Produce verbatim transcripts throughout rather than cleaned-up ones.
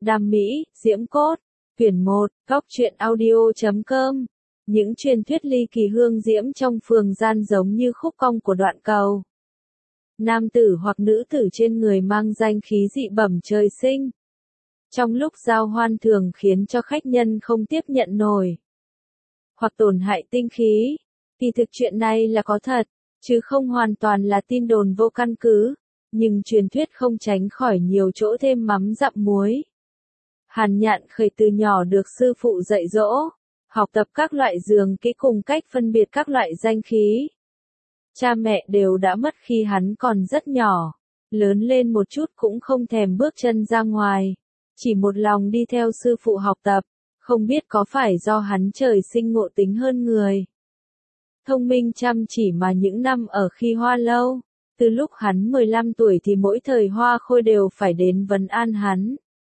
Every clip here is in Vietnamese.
Đam mỹ, diễm cốt. Quyển một, góc truyện audio chấm com. Những truyền thuyết ly kỳ hương diễm trong phường gian giống như khúc cong của đoạn cầu. Nam tử hoặc nữ tử trên người mang danh khí dị bẩm trời sinh. Trong lúc giao hoan thường khiến cho khách nhân không tiếp nhận nổi. Hoặc tổn hại tinh khí. Kỳ thực chuyện này là có thật, chứ không hoàn toàn là tin đồn vô căn cứ. Nhưng truyền thuyết không tránh khỏi nhiều chỗ thêm mắm dặm muối. Hàn Nhạn Khởi từ nhỏ được sư phụ dạy dỗ, học tập các loại dường kỹ cùng cách phân biệt các loại danh khí. Cha mẹ đều đã mất khi hắn còn rất nhỏ, lớn lên một chút cũng không thèm bước chân ra ngoài, chỉ một lòng đi theo sư phụ học tập, không biết có phải do hắn trời sinh ngộ tính hơn người. Thông minh chăm chỉ mà những năm ở khi Hoa Lâu, từ lúc hắn mười lăm tuổi thì mỗi thời Hoa Khôi đều phải đến vấn an hắn.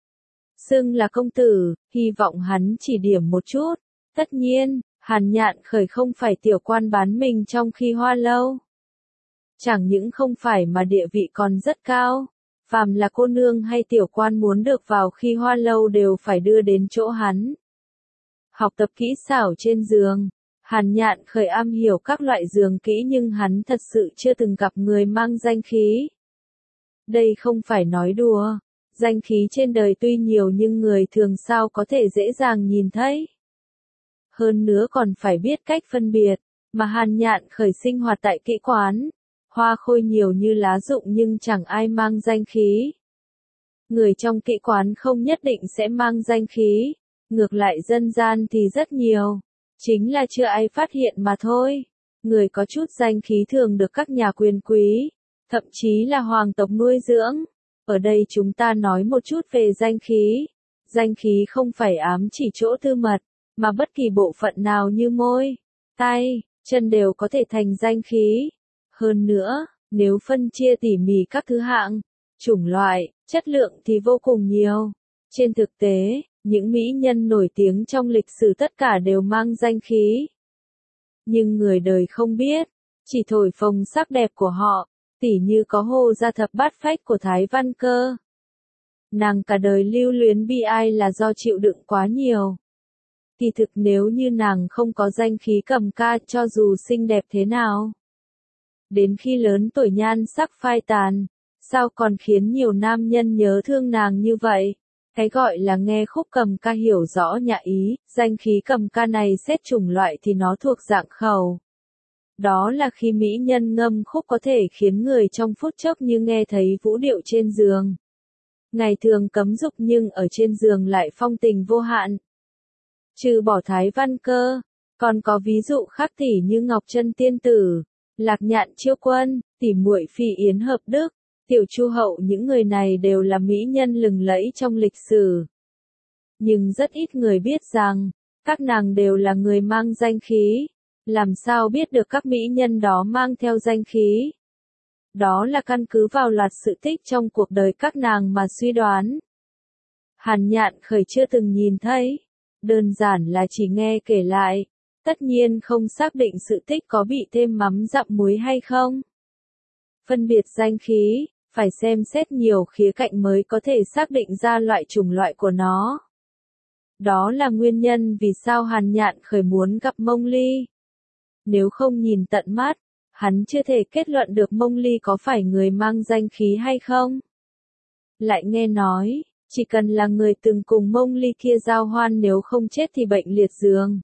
Xưng là công tử, hy vọng hắn chỉ điểm một chút. Tất nhiên, Hàn Nhạn Khởi không phải tiểu quan bán mình trong khi Hoa Lâu. Chẳng những không phải mà địa vị còn rất cao. Phàm là cô nương hay tiểu quan muốn được vào khi Hoa Lâu đều phải đưa đến chỗ hắn. Học tập kỹ xảo trên giường. Hàn Nhạn Khởi am hiểu các loại giường kỹ nhưng hắn thật sự chưa từng gặp người mang danh khí. Đây không phải nói đùa. Danh khí trên đời tuy nhiều nhưng người thường sao có thể dễ dàng nhìn thấy. Hơn nữa còn phải biết cách phân biệt, mà Hàn Nhạn Khởi sinh hoạt tại kỹ quán. Hoa khôi nhiều như lá rụng nhưng chẳng ai mang danh khí. Người trong kỹ quán không nhất định sẽ mang danh khí, ngược lại dân gian thì rất nhiều. Chính là chưa ai phát hiện mà thôi. Người có chút danh khí thường được các nhà quyền quý, thậm chí là hoàng tộc nuôi dưỡng. Ở đây chúng ta nói một chút về danh khí. Danh khí không phải ám chỉ chỗ tư mật, mà bất kỳ bộ phận nào như môi, tay, chân đều có thể thành danh khí. Hơn nữa, nếu phân chia tỉ mỉ các thứ hạng, chủng loại, chất lượng thì vô cùng nhiều. Trên thực tế, những mỹ nhân nổi tiếng trong lịch sử tất cả đều mang danh khí. Nhưng người đời không biết, chỉ thổi phồng sắc đẹp của họ. Tỉ như có Hồ Gia Thập Bát Phách của Thái Văn Cơ. Nàng cả đời lưu luyến bi ai là do chịu đựng quá nhiều. Kỳ thực nếu như nàng không có danh khí cầm ca cho dù xinh đẹp thế nào. Đến khi lớn tuổi nhan sắc phai tàn, sao còn khiến nhiều nam nhân nhớ thương nàng như vậy? Cái gọi là nghe khúc cầm ca hiểu rõ nhã ý, danh khí cầm ca này xét chủng loại thì nó thuộc dạng khẩu. Đó là khi mỹ nhân ngâm khúc có thể khiến người trong phút chốc như nghe thấy vũ điệu trên giường. Ngày thường cấm dục nhưng ở trên giường lại phong tình vô hạn. Trừ bỏ Thái Văn Cơ, còn có ví dụ khác tỷ như Ngọc Chân Tiên Tử, Lạc Nhạn Chiêu Quân, tỷ muội Phi Yến Hợp Đức, Tiểu Chu Hậu, những người này đều là mỹ nhân lừng lẫy trong lịch sử. Nhưng rất ít người biết rằng, các nàng đều là người mang danh khí. Làm sao biết được các mỹ nhân đó mang theo danh khí? Đó là căn cứ vào loạt sự tích trong cuộc đời các nàng mà suy đoán. Hàn Nhạn Khởi chưa từng nhìn thấy, đơn giản là chỉ nghe kể lại, tất nhiên không xác định sự tích có bị thêm mắm dặm muối hay không. Phân biệt danh khí, phải xem xét nhiều khía cạnh mới có thể xác định ra loại chủng loại của nó. Đó là nguyên nhân vì sao Hàn Nhạn Khởi muốn gặp Mông Ly. Nếu không nhìn tận mắt, hắn chưa thể kết luận được Mông Ly có phải người mang danh khí hay không. Lại nghe nói, chỉ cần là người từng cùng Mông Ly kia giao hoan nếu không chết thì bệnh liệt giường.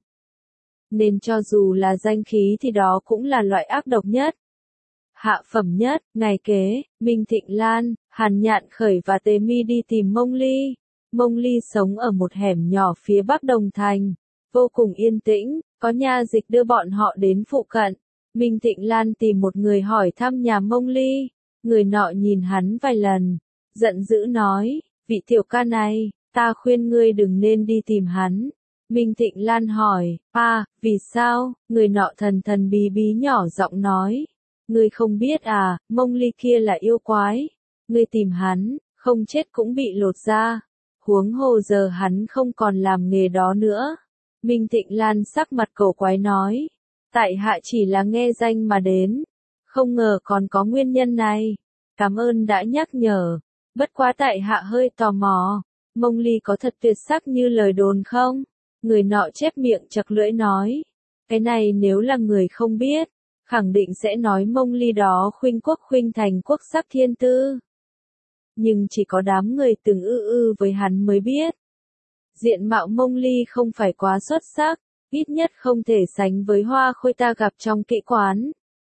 Nên cho dù là danh khí thì đó cũng là loại ác độc nhất. Hạ phẩm nhất, ngày kế, Minh Thịnh Lan, Hàn Nhạn Khởi và Tề Mi đi tìm Mông Ly. Mông Ly sống ở một hẻm nhỏ phía bắc Đồng Thành, vô cùng yên tĩnh. Có nha dịch đưa bọn họ đến phụ cận. Minh Thịnh Lan tìm một người hỏi thăm nhà Mông Ly. Người nọ nhìn hắn vài lần, giận dữ nói, vị tiểu ca này, ta khuyên ngươi đừng nên đi tìm hắn. Minh Thịnh Lan hỏi, à, vì sao? Người nọ thần thần bí bí nhỏ giọng nói, ngươi không biết à, Mông Ly kia là yêu quái. Ngươi tìm hắn, không chết cũng bị lột da. Huống hồ giờ hắn không còn làm nghề đó nữa. Minh Thịnh Lan sắc mặt cổ quái nói, tại hạ chỉ là nghe danh mà đến, không ngờ còn có nguyên nhân này, cảm ơn đã nhắc nhở, bất quá tại hạ hơi tò mò, Mông Ly có thật tuyệt sắc như lời đồn không? Người nọ chép miệng chặt lưỡi nói. Cái này nếu là người không biết, khẳng định sẽ nói Mông Ly đó khuynh quốc khuynh thành quốc sắc thiên tư. Nhưng chỉ có đám người từng ư ư với hắn mới biết. Diện mạo Mông Ly không phải quá xuất sắc, ít nhất không thể sánh với hoa khôi ta gặp trong kỹ quán.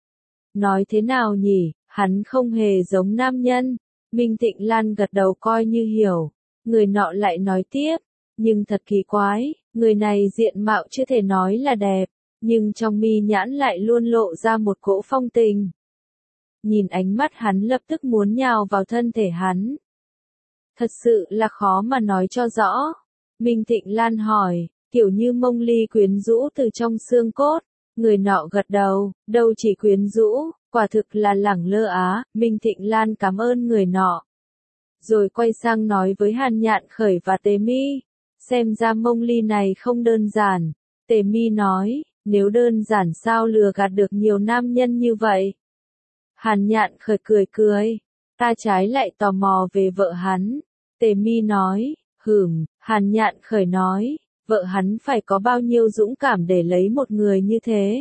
Nói thế nào nhỉ, hắn không hề giống nam nhân. Minh Tịnh Lan gật đầu coi như hiểu. Người nọ lại nói tiếp, nhưng thật kỳ quái, người này diện mạo chưa thể nói là đẹp, nhưng trong mi nhãn lại luôn lộ ra một cỗ phong tình. Nhìn ánh mắt hắn lập tức muốn nhào vào thân thể hắn. Thật sự là khó mà nói cho rõ. Minh Tịnh Lan hỏi, kiểu như Mông Ly quyến rũ từ trong xương cốt. Người nọ gật đầu, đâu chỉ quyến rũ, quả thực là lẳng lơ á. Minh Tịnh Lan cảm ơn người nọ. Rồi quay sang nói với Hàn Nhạn Khởi và Tề Mi. Xem ra Mông Ly này không đơn giản. Tề Mi nói, nếu đơn giản sao lừa gạt được nhiều nam nhân như vậy. Hàn Nhạn Khởi cười cười, ta trái lại tò mò về vợ hắn. Tề Mi nói, hửm. Hàn Nhạn Khởi nói, vợ hắn phải có bao nhiêu dũng cảm để lấy một người như thế.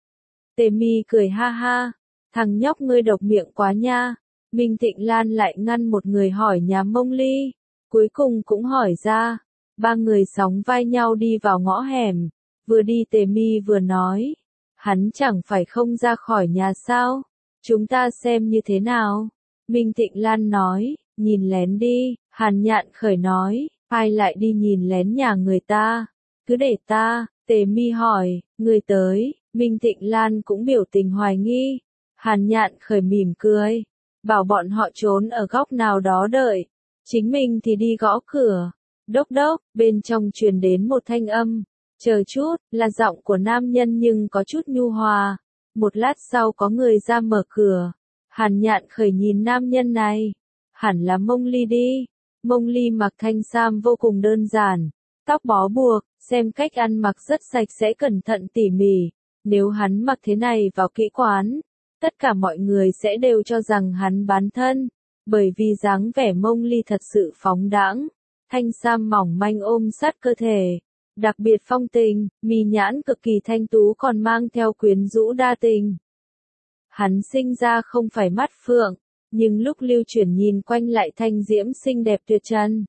Tề Mi cười ha ha, thằng nhóc ngươi độc miệng quá nha. Minh Tịnh Lan lại ngăn một người hỏi nhà Mông Ly, cuối cùng cũng hỏi ra. Ba người sóng vai nhau đi vào ngõ hẻm, vừa đi Tề Mi vừa nói, hắn chẳng phải không ra khỏi nhà sao, chúng ta xem như thế nào. Minh Tịnh Lan nói, nhìn lén đi. Hàn Nhạn Khởi nói, ai lại đi nhìn lén nhà người ta, cứ để ta. Tề Mi hỏi, người tới. Minh Tịnh Lan cũng biểu tình hoài nghi. Hàn Nhạn Khởi mỉm cười, bảo bọn họ trốn ở góc nào đó đợi, chính mình thì đi gõ cửa. Đốc đốc, bên trong truyền đến một thanh âm, chờ chút, là giọng của nam nhân nhưng có chút nhu hòa. Một lát sau có người ra mở cửa. Hàn Nhạn Khởi nhìn nam nhân này, hẳn là Mông Ly đi. Mông Ly mặc thanh sam vô cùng đơn giản, tóc bó buộc, xem cách ăn mặc rất sạch sẽ cẩn thận tỉ mỉ. Nếu hắn mặc thế này vào kỹ quán, tất cả mọi người sẽ đều cho rằng hắn bán thân, bởi vì dáng vẻ Mông Ly thật sự phóng đãng, thanh sam mỏng manh ôm sát cơ thể, đặc biệt phong tình, mi nhãn cực kỳ thanh tú còn mang theo quyến rũ đa tình. Hắn sinh ra không phải mắt phượng, nhưng lúc lưu chuyển nhìn quanh lại thanh diễm xinh đẹp tuyệt trần.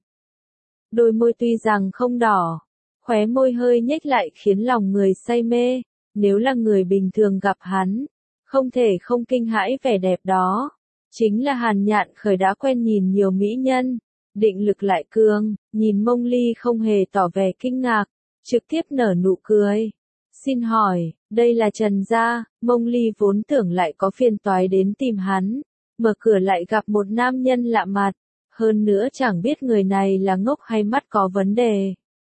Đôi môi tuy rằng không đỏ, khóe môi hơi nhếch lại khiến lòng người say mê, nếu là người bình thường gặp hắn, không thể không kinh hãi vẻ đẹp đó. Chính là Hàn Nhạn Khởi đã quen nhìn nhiều mỹ nhân, định lực lại cường, nhìn Mông Ly không hề tỏ vẻ kinh ngạc, trực tiếp nở nụ cười. Xin hỏi, đây là Trần gia. Mông Ly vốn tưởng lại có phiền toái đến tìm hắn, mở cửa lại gặp một nam nhân lạ mặt, hơn nữa chẳng biết người này là ngốc hay mắt có vấn đề.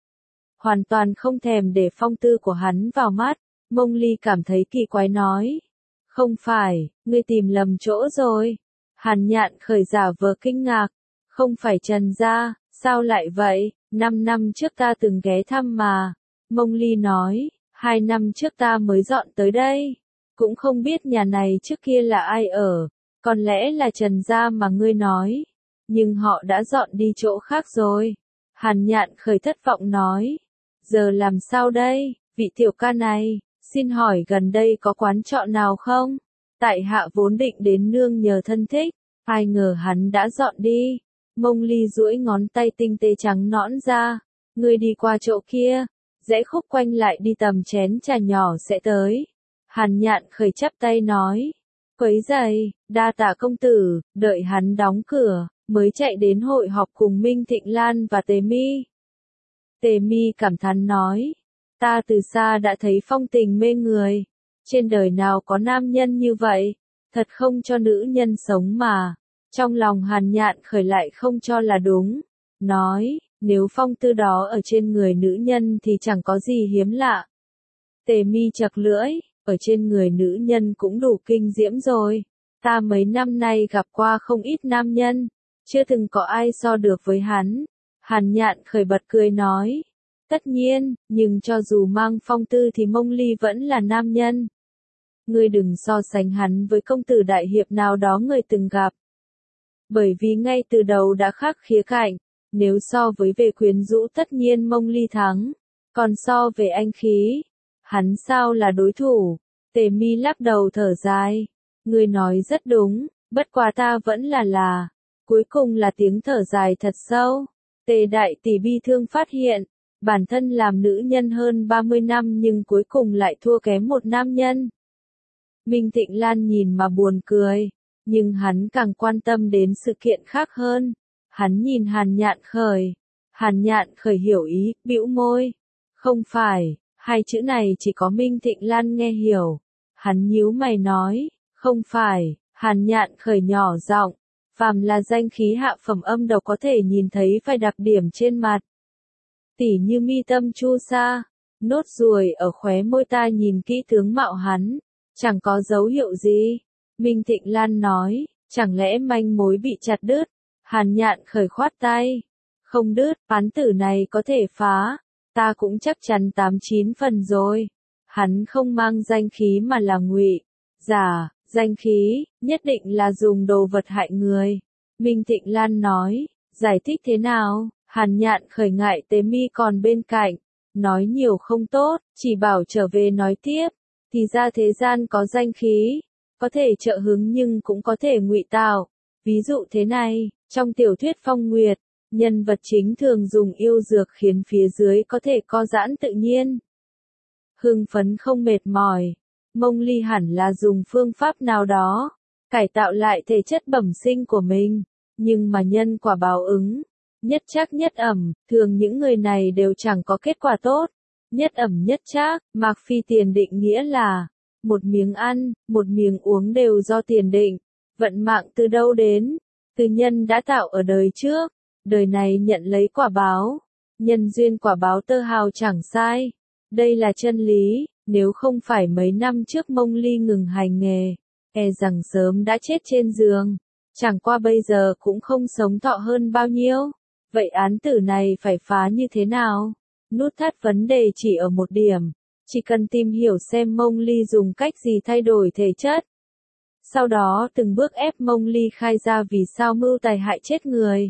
Hoàn toàn không thèm để phong tư của hắn vào mắt, Mông Ly cảm thấy kỳ quái nói. Không phải, ngươi tìm lầm chỗ rồi. Hàn Nhạn Khởi giả vờ kinh ngạc. Không phải Trần gia, sao lại vậy, năm năm trước ta từng ghé thăm mà. Mông Ly nói, hai năm trước ta mới dọn tới đây. Cũng không biết nhà này trước kia là ai ở, còn lẽ là Trần gia mà ngươi nói. Nhưng họ đã dọn đi chỗ khác rồi. Hàn Nhạn Khởi thất vọng nói. Giờ làm sao đây, vị tiểu ca này, xin hỏi gần đây có quán trọ nào không? Tại hạ vốn định đến nương nhờ thân thích, ai ngờ hắn đã dọn đi. Mông Ly duỗi ngón tay tinh tế trắng nõn ra. Ngươi đi qua chỗ kia, rẽ khúc quanh lại đi tầm chén trà nhỏ sẽ tới. Hàn Nhạn Khởi chắp tay nói. Quấy giày, đa tạ công tử, đợi hắn đóng cửa, mới chạy đến hội họp cùng Minh Tịnh Lan và Tề Mi. Tề Mi cảm thán nói. Ta từ xa đã thấy phong tình mê người. Trên đời nào có nam nhân như vậy, thật không cho nữ nhân sống mà. Trong lòng Hàn Nhạn Khởi lại không cho là đúng. Nói, nếu phong tư đó ở trên người nữ nhân thì chẳng có gì hiếm lạ. Tề Mi chật lưỡi, ở trên người nữ nhân cũng đủ kinh diễm rồi. Ta mấy năm nay gặp qua không ít nam nhân, chưa từng có ai so được với hắn. Hàn Nhạn Khởi bật cười nói. Tất nhiên, nhưng cho dù mang phong tư thì Mông Ly vẫn là nam nhân. Ngươi đừng so sánh hắn với công tử đại hiệp nào đó người từng gặp. Bởi vì ngay từ đầu đã khác khía cạnh, Nếu so với về quyến rũ tất nhiên Mông Ly thắng, còn so về anh khí, hắn sao là đối thủ? Tề Mi lắc đầu thở dài, ngươi nói rất đúng, bất quá ta vẫn là là, cuối cùng là tiếng thở dài thật sâu. Tề đại tỷ bi thương phát hiện, bản thân làm nữ nhân hơn ba mươi năm nhưng cuối cùng lại thua kém một nam nhân. Minh Thịnh Lan nhìn mà buồn cười, nhưng hắn càng quan tâm đến sự kiện khác hơn. Hắn nhìn Hàn Nhạn Khởi, Hàn Nhạn Khởi hiểu ý, bĩu môi. Không phải, hai chữ này chỉ có Minh Thịnh Lan nghe hiểu. Hắn nhíu mày nói, không phải, Hàn Nhạn Khởi nhỏ giọng, phàm là danh khí hạ phẩm âm độc có thể nhìn thấy vài đặc điểm trên mặt. Tỉ như mi tâm chu sa, nốt ruồi ở khóe môi, ta nhìn kỹ tướng mạo hắn, chẳng có dấu hiệu gì. Minh Thịnh Lan nói, chẳng lẽ manh mối bị chặt đứt? Hàn Nhạn Khởi khoát tay, không đứt, án tử này có thể phá, ta cũng chắc chắn tám chín phần rồi. Hắn không mang danh khí mà là ngụy giả, danh khí, nhất định là dùng đồ vật hại người. Minh Thịnh Lan nói, giải thích thế nào? Hàn Nhạn Khởi ngại Tế Mi còn bên cạnh, nói nhiều không tốt, chỉ bảo trở về nói tiếp. Thì ra thế gian có danh khí, có thể trợ hứng nhưng cũng có thể ngụy tạo. Ví dụ thế này, trong tiểu thuyết Phong Nguyệt, nhân vật chính thường dùng yêu dược khiến phía dưới có thể co giãn tự nhiên. Hưng phấn không mệt mỏi, Mông Ly hẳn là dùng phương pháp nào đó, cải tạo lại thể chất bẩm sinh của mình, nhưng mà nhân quả báo ứng, nhất trác nhất ẩm, thường những người này đều chẳng có kết quả tốt. Nhất ẩm nhất trác, Mạc Phi tiền định nghĩa là, một miếng ăn, một miếng uống đều do tiền định, vận mạng từ đâu đến, từ nhân đã tạo ở đời trước, đời này nhận lấy quả báo, nhân duyên quả báo tơ hào chẳng sai. Đây là chân lý, nếu không phải mấy năm trước Mông Ly ngừng hành nghề, e rằng sớm đã chết trên giường, chẳng qua bây giờ cũng không sống thọ hơn bao nhiêu. Vậy án tử này phải phá như thế nào? Nút thắt vấn đề chỉ ở một điểm, chỉ cần tìm hiểu xem Mông Ly dùng cách gì thay đổi thể chất. Sau đó từng bước ép Mông Ly khai ra vì sao mưu tài hại chết người.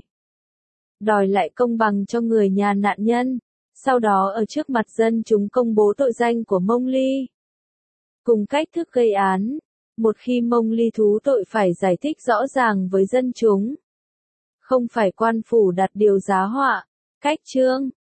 Đòi lại công bằng cho người nhà nạn nhân. Sau đó ở trước mặt dân chúng công bố tội danh của Mông Ly. Cùng cách thức gây án, một khi Mông Ly thú tội phải giải thích rõ ràng với dân chúng. Không phải quan phủ đặt điều giá họa, cách chương.